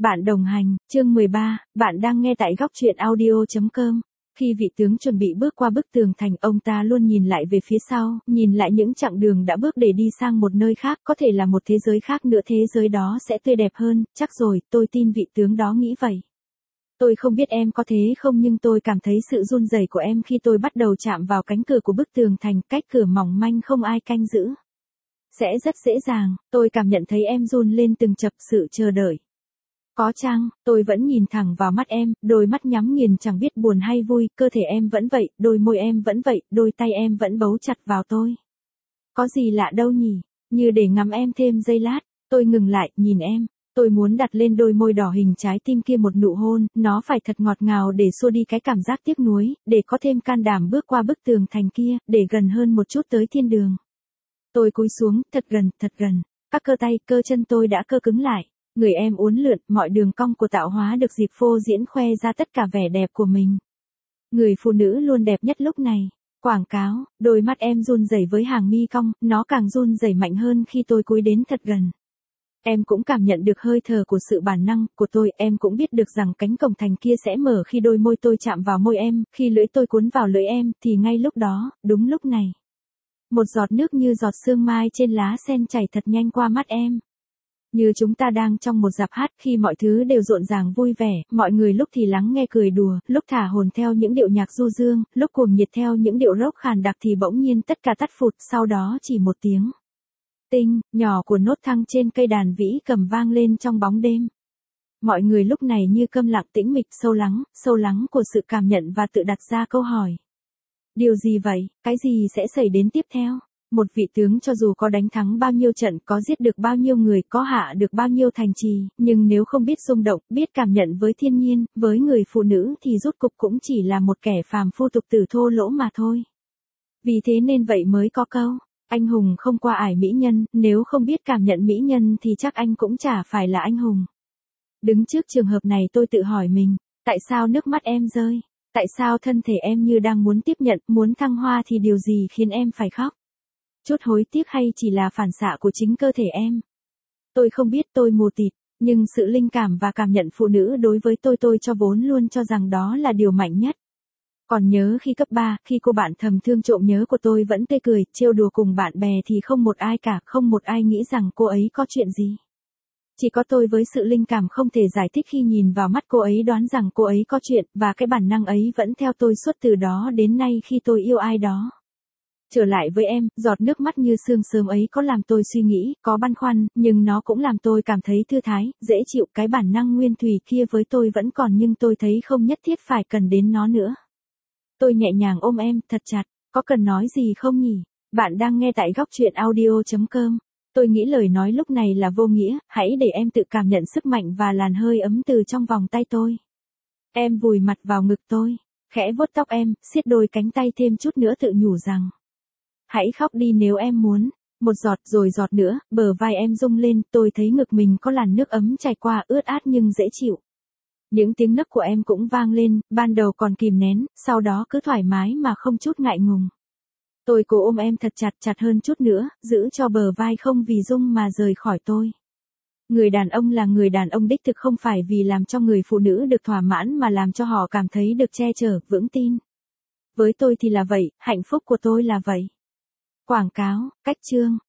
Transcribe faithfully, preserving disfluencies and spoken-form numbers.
Bạn đồng hành, chương mười ba, bạn đang nghe tại góc truyện audio chấm com. Khi vị tướng chuẩn bị bước qua bức tường thành, ông ta luôn nhìn lại về phía sau, nhìn lại những chặng đường đã bước để đi sang một nơi khác, có thể là một thế giới khác nữa, thế giới đó sẽ tươi đẹp hơn, chắc rồi, tôi tin vị tướng đó nghĩ vậy. Tôi không biết em có thế không, nhưng tôi cảm thấy sự run rẩy của em khi tôi bắt đầu chạm vào cánh cửa của bức tường thành, cách cửa mỏng manh không ai canh giữ. Sẽ rất dễ dàng, tôi cảm nhận thấy em run lên từng chập, sự chờ đợi. Có chăng, tôi vẫn nhìn thẳng vào mắt em, đôi mắt nhắm nghiền chẳng biết buồn hay vui, cơ thể em vẫn vậy, đôi môi em vẫn vậy, đôi tay em vẫn bấu chặt vào tôi. Có gì lạ đâu nhỉ, như để ngắm em thêm giây lát, tôi ngừng lại, nhìn em, tôi muốn đặt lên đôi môi đỏ hình trái tim kia một nụ hôn, nó phải thật ngọt ngào để xua đi cái cảm giác tiếc nuối, để có thêm can đảm bước qua bức tường thành kia, để gần hơn một chút tới thiên đường. Tôi cúi xuống, thật gần, thật gần, các cơ tay, cơ chân tôi đã cơ cứng lại. Người em uốn lượn, mọi đường cong của tạo hóa được dịp phô diễn khoe ra tất cả vẻ đẹp của mình. Người phụ nữ luôn đẹp nhất lúc này. Quảng cáo, đôi mắt em run rẩy với hàng mi cong, nó càng run rẩy mạnh hơn khi tôi cúi đến thật gần. Em cũng cảm nhận được hơi thở của sự bản năng của tôi, em cũng biết được rằng cánh cổng thành kia sẽ mở khi đôi môi tôi chạm vào môi em, khi lưỡi tôi cuốn vào lưỡi em, thì ngay lúc đó, đúng lúc này. Một giọt nước như giọt sương mai trên lá sen chảy thật nhanh qua mắt em. Như chúng ta đang trong một dạp hát, khi mọi thứ đều rộn ràng vui vẻ, mọi người lúc thì lắng nghe cười đùa, lúc thả hồn theo những điệu nhạc du dương, lúc cuồng nhiệt theo những điệu rock khàn đặc, thì bỗng nhiên tất cả tắt phụt, sau đó chỉ một tiếng tinh nhỏ của nốt thăng trên cây đàn vĩ cầm vang lên trong bóng đêm. Mọi người lúc này như câm lặng, tĩnh mịch, sâu lắng, sâu lắng của sự cảm nhận, và tự đặt ra câu hỏi. Điều gì vậy, cái gì sẽ xảy đến tiếp theo? Một vị tướng cho dù có đánh thắng bao nhiêu trận, có giết được bao nhiêu người, có hạ được bao nhiêu thành trì, nhưng nếu không biết rung động, biết cảm nhận với thiên nhiên, với người phụ nữ, thì rốt cục cũng chỉ là một kẻ phàm phu tục tử thô lỗ mà thôi. Vì thế nên vậy mới có câu, anh hùng không qua ải mỹ nhân, nếu không biết cảm nhận mỹ nhân thì chắc anh cũng chả phải là anh hùng. Đứng trước trường hợp này, tôi tự hỏi mình, tại sao nước mắt em rơi? Tại sao thân thể em như đang muốn tiếp nhận, muốn thăng hoa, thì điều gì khiến em phải khóc? Chút hối tiếc hay chỉ là phản xạ của chính cơ thể em? Tôi không biết, tôi mù tịt, nhưng sự linh cảm và cảm nhận phụ nữ đối với tôi tôi cho vốn luôn cho rằng đó là điều mạnh nhất. Còn nhớ khi cấp ba, khi cô bạn thầm thương trộm nhớ của tôi vẫn tươi cười, trêu đùa cùng bạn bè thì không một ai cả, không một ai nghĩ rằng cô ấy có chuyện gì. Chỉ có tôi với sự linh cảm không thể giải thích khi nhìn vào mắt cô ấy đoán rằng cô ấy có chuyện, và cái bản năng ấy vẫn theo tôi suốt từ đó đến nay khi tôi yêu ai đó. Trở lại với em, giọt nước mắt như sương sớm ấy có làm tôi suy nghĩ, có băn khoăn, nhưng nó cũng làm tôi cảm thấy thư thái, dễ chịu. Cái bản năng nguyên thủy kia với tôi vẫn còn, nhưng tôi thấy không nhất thiết phải cần đến nó nữa. Tôi nhẹ nhàng ôm em, thật chặt, có cần nói gì không nhỉ? Bạn đang nghe tại góc truyện audio chấm com. Tôi nghĩ lời nói lúc này là vô nghĩa, hãy để em tự cảm nhận sức mạnh và làn hơi ấm từ trong vòng tay tôi. Em vùi mặt vào ngực tôi, khẽ vuốt tóc em, siết đôi cánh tay thêm chút nữa, tự nhủ rằng hãy khóc đi nếu em muốn. Một giọt rồi giọt nữa, bờ vai em rung lên, tôi thấy ngực mình có làn nước ấm chảy qua, ướt át nhưng dễ chịu. Những tiếng nấc của em cũng vang lên, ban đầu còn kìm nén, sau đó cứ thoải mái mà không chút ngại ngùng. Tôi cố ôm em thật chặt, chặt hơn chút nữa, giữ cho bờ vai không vì rung mà rời khỏi tôi. Người đàn ông là người đàn ông đích thực, không phải vì làm cho người phụ nữ được thỏa mãn mà làm cho họ cảm thấy được che chở, vững tin. Với tôi thì là vậy, hạnh phúc của tôi là vậy. Quảng cáo, cách chương,